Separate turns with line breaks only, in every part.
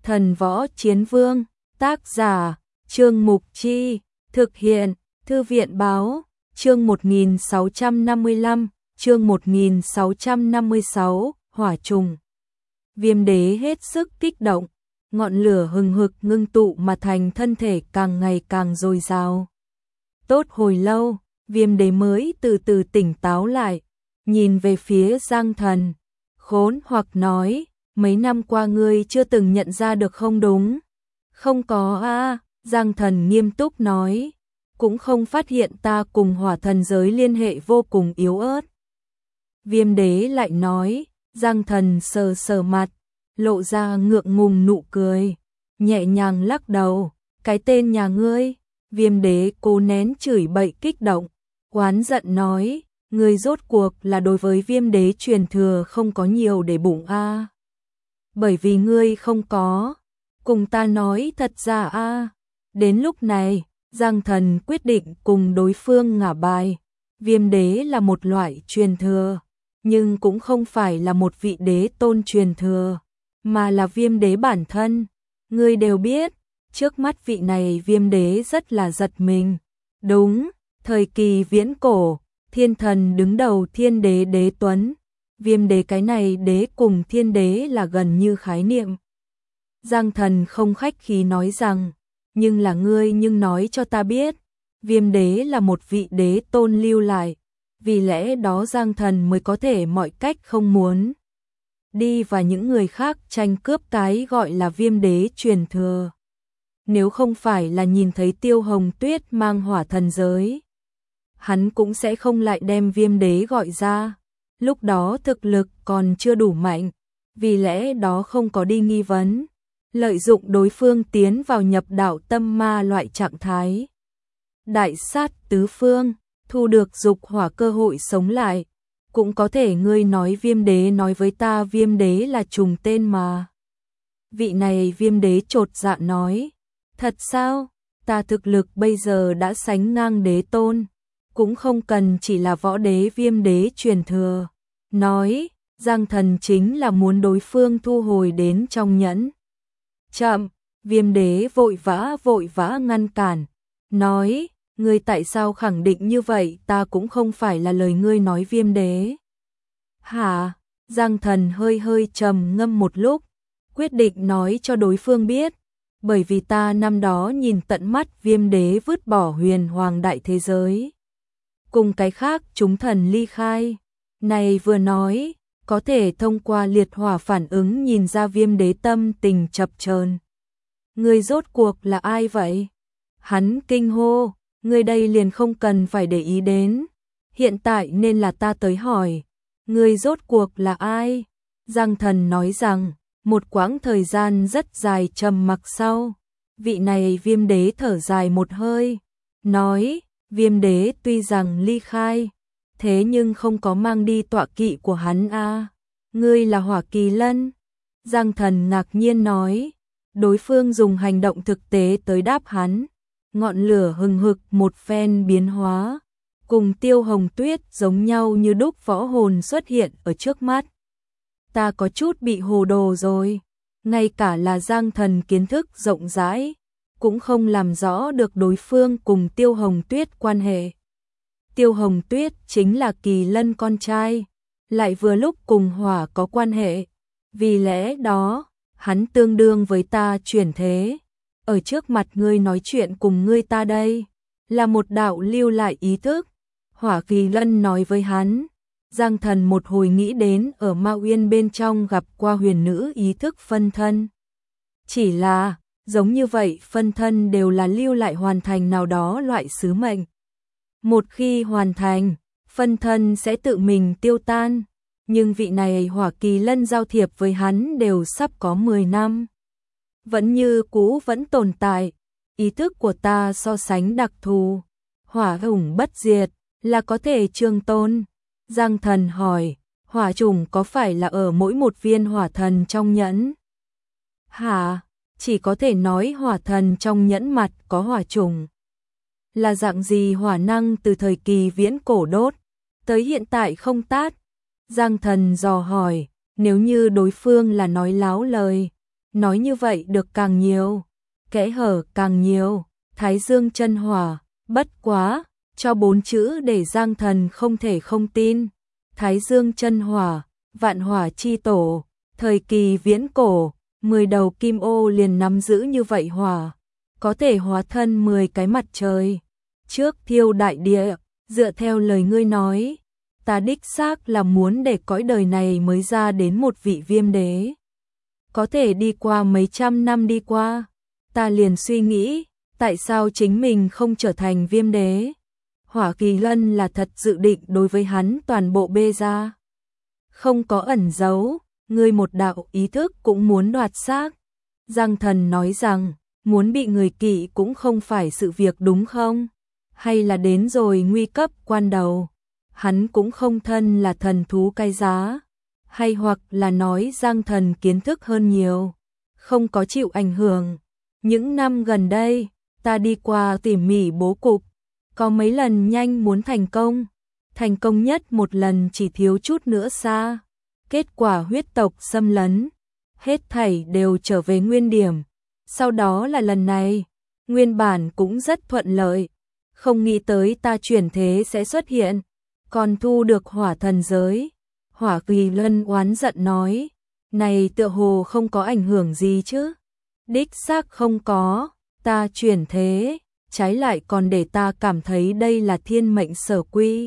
Thần Võ Chiến Vương, tác giả, Trương Mục Chi, thực hiện, Thư viện Báo, chương 1655, chương 1656, Hỏa Trùng. Viêm Đế hết sức kích động, ngọn lửa hừng hực ngưng tụ mà thành thân thể càng ngày càng dồi dào. Tốt hồi lâu, Viêm Đế mới từ từ tỉnh táo lại, nhìn về phía Giang Thần, khốn hoặc nói, mấy năm qua ngươi chưa từng nhận ra được không đúng? Không có a, Giang Thần nghiêm túc nói, cũng không phát hiện ta cùng hỏa thần giới liên hệ vô cùng yếu ớt. Viêm Đế lại nói, Giang Thần sờ sờ mặt, lộ ra ngượng ngùng nụ cười, nhẹ nhàng lắc đầu, cái tên nhà ngươi. Viêm Đế cố nén chửi bậy kích động, oán giận nói, ngươi rốt cuộc là đối với Viêm Đế truyền thừa không có nhiều để bụng a. Bởi vì ngươi không có, cùng ta nói thật ra a. Đến lúc này, Giang Thần quyết định cùng đối phương ngả bài. Viêm Đế là một loại truyền thừa, nhưng cũng không phải là một vị đế tôn truyền thừa, mà là Viêm Đế bản thân. Ngươi đều biết, trước mắt vị này Viêm Đế rất là giật mình. Đúng, thời kỳ viễn cổ, thiên thần đứng đầu Thiên Đế Đế Tuấn. Viêm Đế cái này đế cùng Thiên Đế là gần như khái niệm. Giang Thần không khách khí nói rằng, nhưng là ngươi nhưng nói cho ta biết, Viêm Đế là một vị đế tôn lưu lại, vì lẽ đó Giang Thần mới có thể mọi cách không muốn đi và những người khác tranh cướp cái gọi là Viêm Đế truyền thừa. Nếu không phải là nhìn thấy Tiêu Hồng Tuyết mang hỏa thần giới, hắn cũng sẽ không lại đem Viêm Đế gọi ra. Lúc đó thực lực còn chưa đủ mạnh, vì lẽ đó không có đi nghi vấn, lợi dụng đối phương tiến vào nhập đạo tâm ma loại trạng thái. Đại sát tứ phương, thu được dục hỏa cơ hội sống lại, cũng có thể ngươi nói Viêm Đế nói với ta Viêm Đế là trùng tên mà. Vị này Viêm Đế chột dạ nói, thật sao, ta thực lực bây giờ đã sánh ngang đế tôn, cũng không cần chỉ là võ đế Viêm Đế truyền thừa. Nói, Giang Thần chính là muốn đối phương thu hồi đến trong nhẫn. Chậm, Viêm Đế vội vã ngăn cản, nói, ngươi tại sao khẳng định như vậy, ta cũng không phải là lời ngươi nói Viêm Đế. Hả? Giang Thần hơi trầm ngâm một lúc, quyết định nói cho đối phương biết, bởi vì ta năm đó nhìn tận mắt Viêm Đế vứt bỏ huyền hoàng đại thế giới. Cùng cái khác chúng thần ly khai. Này vừa nói, có thể thông qua liệt hỏa phản ứng nhìn ra Viêm Đế tâm tình chập chờn. Ngươi rốt cuộc là ai vậy? Hắn kinh hô, ngươi đây liền không cần phải để ý đến. Hiện tại nên là ta tới hỏi, ngươi rốt cuộc là ai? Giang Thần nói rằng, một quãng thời gian rất dài trầm mặc sau, vị này Viêm Đế thở dài một hơi, nói, Viêm Đế tuy rằng ly khai, thế nhưng không có mang đi tọa kỵ của hắn a. Ngươi là Hỏa Kỳ Lân? Giang Thần ngạc nhiên nói, đối phương dùng hành động thực tế tới đáp hắn, ngọn lửa hừng hực một phen biến hóa, cùng Tiêu Hồng Tuyết giống nhau như đúc võ hồn xuất hiện ở trước mắt. Ta có chút bị hồ đồ rồi, ngay cả là Giang Thần kiến thức rộng rãi, cũng không làm rõ được đối phương cùng Tiêu Hồng Tuyết quan hệ. Tiêu Hồng Tuyết chính là Kỳ Lân con trai, lại vừa lúc cùng hỏa có quan hệ, vì lẽ đó, hắn tương đương với ta chuyển thế. Ở trước mặt ngươi nói chuyện cùng ngươi ta đây, là một đạo lưu lại ý thức. Hỏa Kỳ Lân nói với hắn, Giang Thần một hồi nghĩ đến ở Ma Uyên bên trong gặp qua huyền nữ ý thức phân thân. Chỉ là, giống như vậy phân thân đều là lưu lại hoàn thành nào đó loại sứ mệnh. Một khi hoàn thành, phân thân sẽ tự mình tiêu tan, nhưng vị này Hỏa Kỳ Lân giao thiệp với hắn đều sắp có 10 năm. Vẫn như cũ vẫn tồn tại, ý thức của ta so sánh đặc thù, hỏa hùng bất diệt, là có thể trường tôn. Giang Thần hỏi, hỏa trùng có phải là ở mỗi một viên hỏa thần trong nhẫn? Hả? Chỉ có thể nói hỏa thần trong nhẫn mặt có hỏa trùng. Là dạng gì hỏa năng từ thời kỳ viễn cổ đốt, tới hiện tại không tát? Giang Thần dò hỏi, nếu như đối phương là nói láo lời, nói như vậy được càng nhiều, kẽ hở càng nhiều, Thái Dương chân hỏa, bất quá, cho 4 chữ để Giang Thần không thể không tin. Thái Dương chân hỏa, vạn hỏa chi tổ, thời kỳ viễn cổ, 10 đầu kim ô liền nắm giữ như vậy hỏa, có thể hóa thân 10 cái mặt trời. Trước thiêu đại địa, dựa theo lời ngươi nói, ta đích xác là muốn để cõi đời này mới ra đến một vị viêm đế. Có thể đi qua mấy trăm năm đi qua, ta liền suy nghĩ, tại sao chính mình không trở thành viêm đế? Hỏa Kỳ Lân là thật dự định đối với hắn toàn bộ bê ra. Không có ẩn giấu, ngươi một đạo ý thức cũng muốn đoạt xác. Giang Thần nói rằng, muốn bị người kỵ cũng không phải sự việc đúng không? Hay là đến rồi nguy cấp quan đầu, hắn cũng không thân là thần thú cai giá. Hay hoặc là nói Giang Thần kiến thức hơn nhiều, không có chịu ảnh hưởng. Những năm gần đây, ta đi qua tỉ mỉ bố cục, có mấy lần nhanh muốn thành công nhất một lần chỉ thiếu chút nữa xa. Kết quả huyết tộc xâm lấn, hết thảy đều trở về nguyên điểm. Sau đó là lần này, nguyên bản cũng rất thuận lợi, không nghĩ tới ta chuyển thế sẽ xuất hiện, còn thu được hỏa thần giới. Hỏa Kỳ Lân oán giận nói, này tựa hồ không có ảnh hưởng gì chứ. Đích xác không có, ta chuyển thế, trái lại còn để ta cảm thấy đây là thiên mệnh sở quy.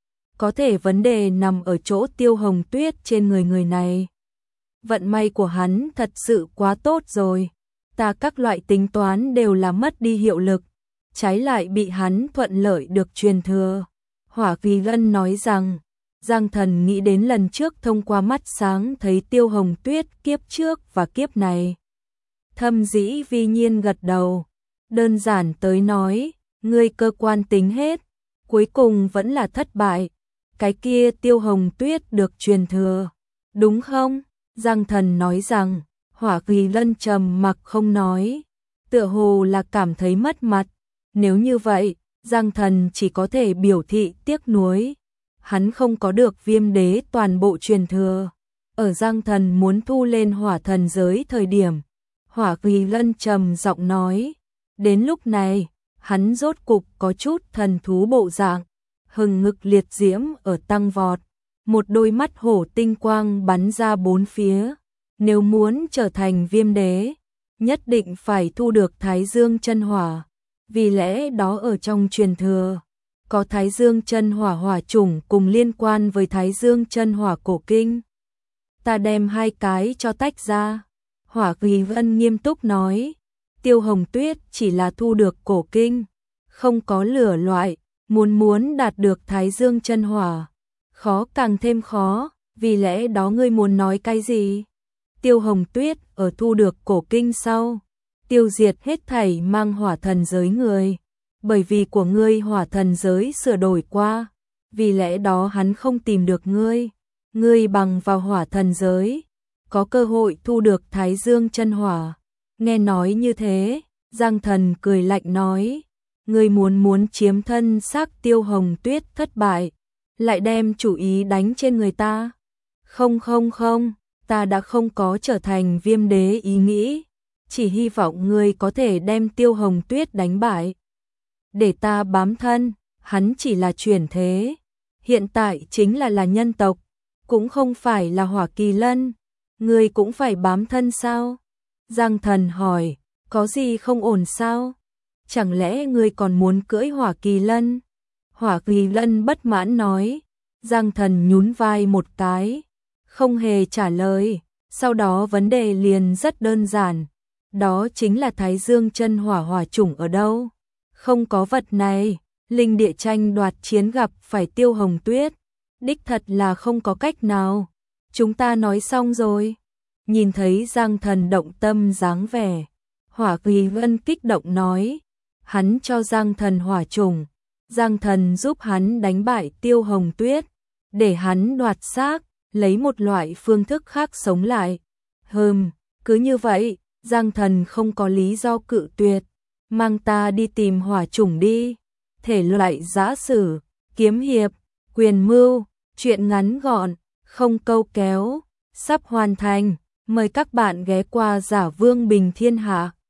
Có thể vấn đề nằm ở chỗ Tiêu Hồng Tuyết trên người này. Vận may của hắn thật sự quá tốt rồi, ta các loại tính toán đều là mất đi hiệu lực, trái lại bị hắn thuận lợi được truyền thừa. Hỏa Kỳ Lân nói rằng, Giang Thần nghĩ đến lần trước thông qua mắt sáng thấy Tiêu Hồng Tuyết kiếp trước và kiếp này. Thâm dĩ vi nhiên gật đầu, đơn giản tới nói, ngươi cơ quan tính hết, cuối cùng vẫn là thất bại. Cái kia Tiêu Hồng Tuyết được truyền thừa, đúng không? Giang Thần nói rằng, Hỏa Kỳ Lân trầm mặc không nói, tựa hồ là cảm thấy mất mặt. Nếu như vậy, Giang Thần chỉ có thể biểu thị tiếc nuối. Hắn không có được viêm đế toàn bộ truyền thừa. Ở Giang Thần muốn thu lên hỏa thần giới thời điểm, Hỏa Kỳ Lân trầm giọng nói, đến lúc này, hắn rốt cục có chút thần thú bộ dạng, hừng ngực liệt diễm ở tăng vọt, một đôi mắt hổ tinh quang bắn ra bốn phía. Nếu muốn trở thành viêm đế, nhất định phải thu được Thái Dương chân hỏa, vì lẽ đó ở trong truyền thừa có Thái Dương chân hỏa hỏa chủng cùng liên quan với Thái Dương chân hỏa cổ kinh. Ta đem hai cái cho tách ra. Hỏa Kỳ Vân nghiêm túc nói, Tiêu Hồng Tuyết chỉ là thu được cổ kinh, không có lửa loại, muốn đạt được Thái Dương chân hỏa, khó càng thêm khó, vì lẽ đó ngươi muốn nói cái gì? Tiêu Hồng Tuyết ở thu được cổ kinh sau, tiêu diệt hết thảy mang hỏa thần giới người. Bởi vì của ngươi hỏa thần giới sửa đổi qua, vì lẽ đó hắn không tìm được ngươi. Ngươi bằng vào hỏa thần giới, có cơ hội thu được Thái Dương chân hỏa. Nghe nói như thế, Giang Thần cười lạnh nói, ngươi muốn chiếm thân xác Tiêu Hồng Tuyết thất bại, lại đem chủ ý đánh trên người ta. Không, ta đã không có trở thành viêm đế ý nghĩ, chỉ hy vọng ngươi có thể đem Tiêu Hồng Tuyết đánh bại. Để ta bám thân, hắn chỉ là chuyển thế, hiện tại chính là nhân tộc, cũng không phải là Hỏa Kỳ Lân, ngươi cũng phải bám thân sao? Giang Thần hỏi, có gì không ổn sao? Chẳng lẽ ngươi còn muốn cưỡi Hỏa Kỳ Lân? Hỏa Kỳ Lân bất mãn nói. Giang Thần nhún vai một cái, không hề trả lời. Sau đó vấn đề liền rất đơn giản, đó chính là Thái Dương chân hỏa hỏa chủng ở đâu? Không có vật này, linh địa tranh đoạt chiến gặp phải Tiêu Hồng Tuyết, đích thật là không có cách nào. Chúng ta nói xong rồi. Nhìn thấy Giang Thần động tâm dáng vẻ, Hỏa Kỳ Vân kích động nói, hắn cho Giang Thần hỏa chủng, Giang Thần giúp hắn đánh bại Tiêu Hồng Tuyết, để hắn đoạt xác, lấy một loại phương thức khác sống lại. Cứ như vậy, Giang Thần không có lý do cự tuyệt, mang ta đi tìm hỏa chủng đi. Thể loại giã sử, kiếm hiệp, quyền mưu, truyện ngắn gọn, không câu kéo, sắp hoàn thành. Mời các bạn ghé qua Giả Vương Bình Thiên Hạ.